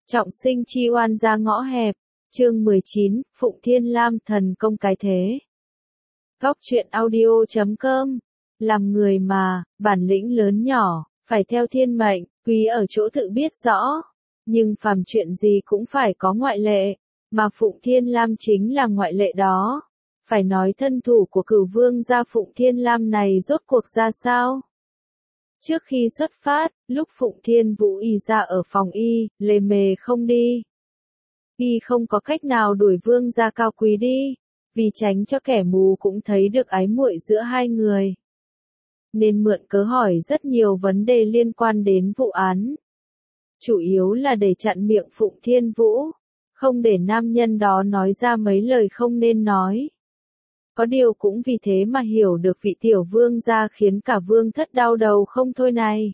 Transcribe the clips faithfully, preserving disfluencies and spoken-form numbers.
Trọng sinh chi oan ra ngõ hẹp, chương mười chín, Phụng Thiên Lam thần công cái thế. Góc truyện audio chấm com, làm người mà, bản lĩnh lớn nhỏ, phải theo thiên mệnh, quý ở chỗ tự biết rõ. Nhưng phàm chuyện gì cũng phải có ngoại lệ, mà Phụng Thiên Lam chính là ngoại lệ đó. Phải nói thân thủ của cửu vương gia Phụng Thiên Lam này rốt cuộc ra sao? Trước khi xuất phát, lúc Phụng Thiên Vũ y ra ở phòng y, lề mề không đi. Y không có cách nào đuổi vương gia cao quý đi, vì tránh cho kẻ mù cũng thấy được ái muội giữa hai người. Nên mượn cớ hỏi rất nhiều vấn đề liên quan đến vụ án. Chủ yếu là để chặn miệng Phụng Thiên Vũ, không để nam nhân đó nói ra mấy lời không nên nói. Có điều cũng vì thế mà hiểu được vị tiểu vương gia khiến cả vương thất đau đầu không thôi này.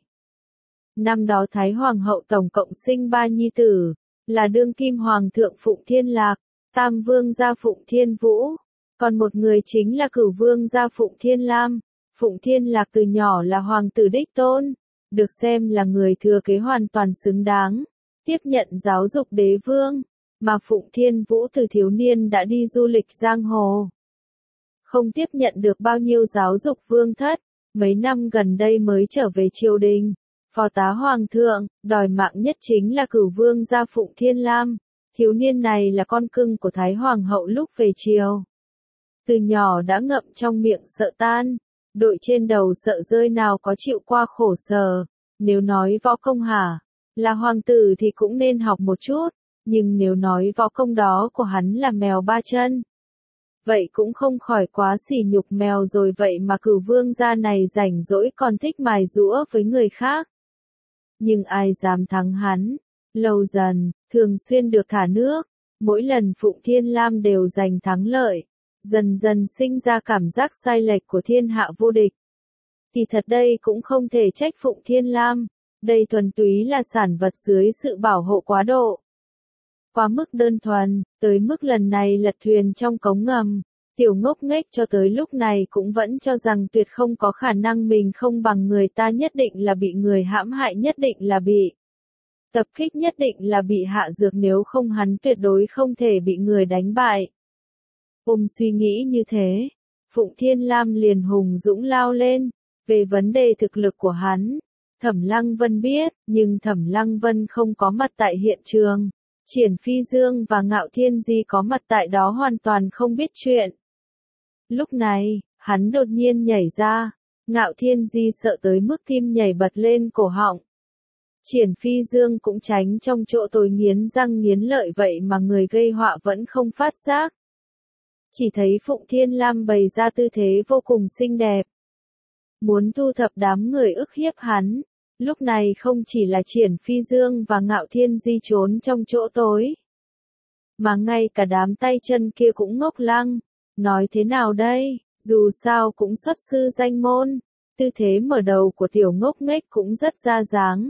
Năm đó Thái Hoàng hậu tổng cộng sinh ba nhi tử, là đương kim hoàng thượng Phụng Thiên Lạc, tam vương gia Phụng Thiên Vũ, còn một người chính là cửu vương gia Phụng Thiên Lam. Phụng Thiên Lạc từ nhỏ là hoàng tử đích tôn, được xem là người thừa kế hoàn toàn xứng đáng, tiếp nhận giáo dục đế vương, mà Phụng Thiên Vũ từ thiếu niên đã đi du lịch giang hồ. Không tiếp nhận được bao nhiêu giáo dục vương thất, mấy năm gần đây mới trở về triều đình, phò tá hoàng thượng, đòi mạng nhất chính là cửu vương gia Phụng Thiên Lam. Thiếu niên này là con cưng của Thái Hoàng hậu lúc về triều. Từ nhỏ đã ngậm trong miệng sợ tan, đội trên đầu sợ rơi nào có chịu qua khổ sở. Nếu nói võ công hả, là hoàng tử thì cũng nên học một chút, nhưng nếu nói võ công đó của hắn là mèo ba chân, vậy cũng không khỏi quá sỉ nhục mèo rồi. Vậy mà cửu vương gia này rảnh rỗi còn thích mài giũa với người khác. Nhưng ai dám thắng hắn, lâu dần, thường xuyên được thả nước, mỗi lần Phụng Thiên Lam đều giành thắng lợi, dần dần sinh ra cảm giác sai lệch của thiên hạ vô địch. Thì thật đây cũng không thể trách Phụng Thiên Lam, đây thuần túy là sản vật dưới sự bảo hộ quá độ. Quá mức đơn thuần, tới mức lần này lật thuyền trong cống ngầm, tiểu ngốc nghếch cho tới lúc này cũng vẫn cho rằng tuyệt không có khả năng mình không bằng người ta, nhất định là bị người hãm hại, nhất định là bị tập kích, nhất định là bị hạ dược, nếu không hắn tuyệt đối không thể bị người đánh bại. Ôm suy nghĩ như thế, Phụng Thiên Lam liền hùng dũng lao lên. Về vấn đề thực lực của hắn, Thẩm Lăng Vân biết, nhưng Thẩm Lăng Vân không có mặt tại hiện trường. Triển Phi Dương và Ngạo Thiên Di có mặt tại đó hoàn toàn không biết chuyện. Lúc này, hắn đột nhiên nhảy ra, Ngạo Thiên Di sợ tới mức tim nhảy bật lên cổ họng. Triển Phi Dương cũng tránh trong chỗ tối nghiến răng nghiến lợi, vậy mà người gây họa vẫn không phát giác. Chỉ thấy Phụng Thiên Lam bày ra tư thế vô cùng xinh đẹp, muốn thu thập đám người ức hiếp hắn. Lúc này không chỉ là Triển Phi Dương và Ngạo Thiên Di trốn trong chỗ tối, mà ngay cả đám tay chân kia cũng ngốc lăng. Nói thế nào đây, dù sao cũng xuất sư danh môn, tư thế mở đầu của tiểu ngốc nghếch cũng rất ra dáng.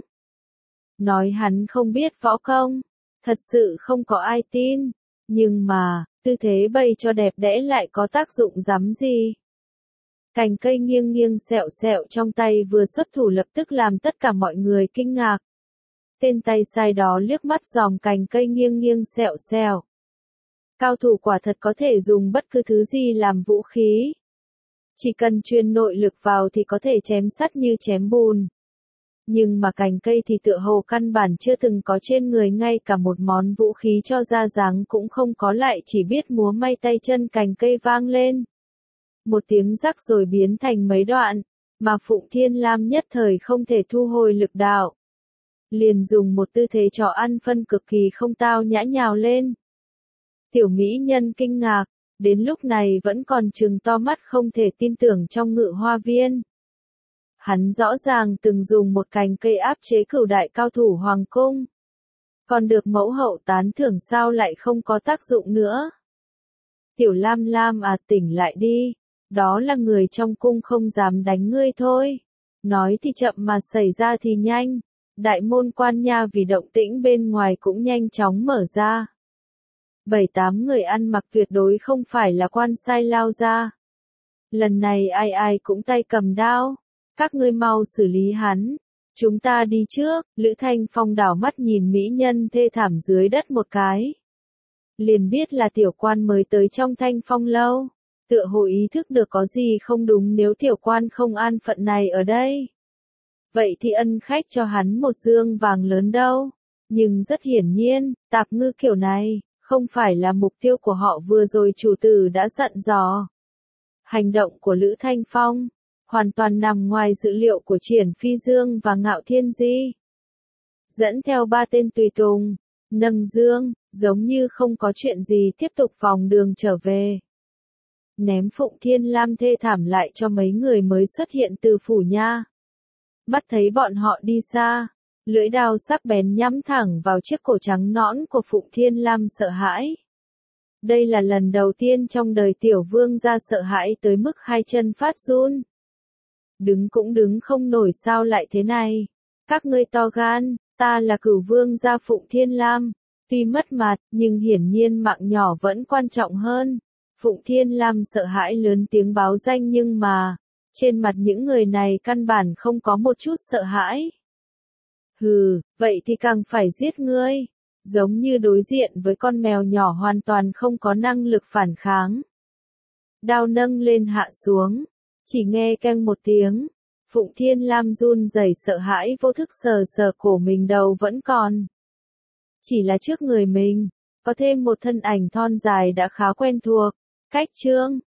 Nói hắn không biết võ công, thật sự không có ai tin, nhưng mà, tư thế bày cho đẹp đẽ lại có tác dụng rắm gì. Cành cây nghiêng nghiêng sẹo sẹo trong tay vừa xuất thủ lập tức làm tất cả mọi người kinh ngạc. Tên tay sai đó liếc mắt dòm cành cây nghiêng nghiêng sẹo sẹo. Cao thủ quả thật có thể dùng bất cứ thứ gì làm vũ khí. Chỉ cần truyền nội lực vào thì có thể chém sắt như chém bùn. Nhưng mà cành cây thì tựa hồ căn bản chưa từng có trên người, ngay cả một món vũ khí cho ra dáng cũng không có, lại chỉ biết múa may tay chân. Cành cây vang lên một tiếng rắc rồi biến thành mấy đoạn, mà Phụng Thiên Lam nhất thời không thể thu hồi lực đạo. Liền dùng một tư thế trò ăn phân cực kỳ không tao nhã nhào lên. Tiểu mỹ nhân kinh ngạc, đến lúc này vẫn còn trừng to mắt không thể tin tưởng trong Ngự Hoa Viên. Hắn rõ ràng từng dùng một cành cây áp chế cửu đại cao thủ hoàng cung. Còn được mẫu hậu tán thưởng, sao lại không có tác dụng nữa? Tiểu Lam Lam à, tỉnh lại đi. Đó là người trong cung không dám đánh ngươi thôi. Nói thì chậm mà xảy ra thì nhanh. Đại môn quan nha vì động tĩnh bên ngoài cũng nhanh chóng mở ra. Bảy tám người ăn mặc tuyệt đối không phải là quan sai lao ra. Lần này ai ai cũng tay cầm đao. Các ngươi mau xử lý hắn. Chúng ta đi trước, Lữ Thanh Phong đảo mắt nhìn mỹ nhân thê thảm dưới đất một cái. Liền biết là tiểu quan mới tới trong Thanh Phong lâu. Tựa hồ ý thức được có gì không đúng nếu tiểu quan không an phận này ở đây. Vậy thì ân khách cho hắn một dương vàng lớn đâu. Nhưng rất hiển nhiên, tạp ngư kiểu này, không phải là mục tiêu của họ vừa rồi chủ tử đã dặn dò. Hành động của Lữ Thanh Phong, hoàn toàn nằm ngoài dự liệu của Triển Phi Dương và Ngạo Thiên Di. Dẫn theo ba tên tùy tùng, nâng dương, giống như không có chuyện gì tiếp tục vòng đường trở về. Ném Phụng Thiên Lam thê thảm lại cho mấy người mới xuất hiện từ phủ nha. Bắt thấy bọn họ đi xa, lưỡi đao sắc bén nhắm thẳng vào chiếc cổ trắng nõn của Phụng Thiên Lam sợ hãi. Đây là lần đầu tiên trong đời tiểu vương gia sợ hãi tới mức hai chân phát run. Đứng cũng đứng không nổi sao lại thế này. Các ngươi to gan, ta là cửu vương gia Phụng Thiên Lam. Tuy mất mặt, nhưng hiển nhiên mạng nhỏ vẫn quan trọng hơn. Phụng Thiên Lam sợ hãi lớn tiếng báo danh nhưng mà, trên mặt những người này căn bản không có một chút sợ hãi. Hừ, vậy thì càng phải giết ngươi. Giống như đối diện với con mèo nhỏ hoàn toàn không có năng lực phản kháng. Đao nâng lên hạ xuống, chỉ nghe keng một tiếng. Phụng Thiên Lam run rẩy sợ hãi vô thức sờ sờ cổ mình đầu vẫn còn. Chỉ là trước người mình, có thêm một thân ảnh thon dài đã khá quen thuộc. Cách Trương,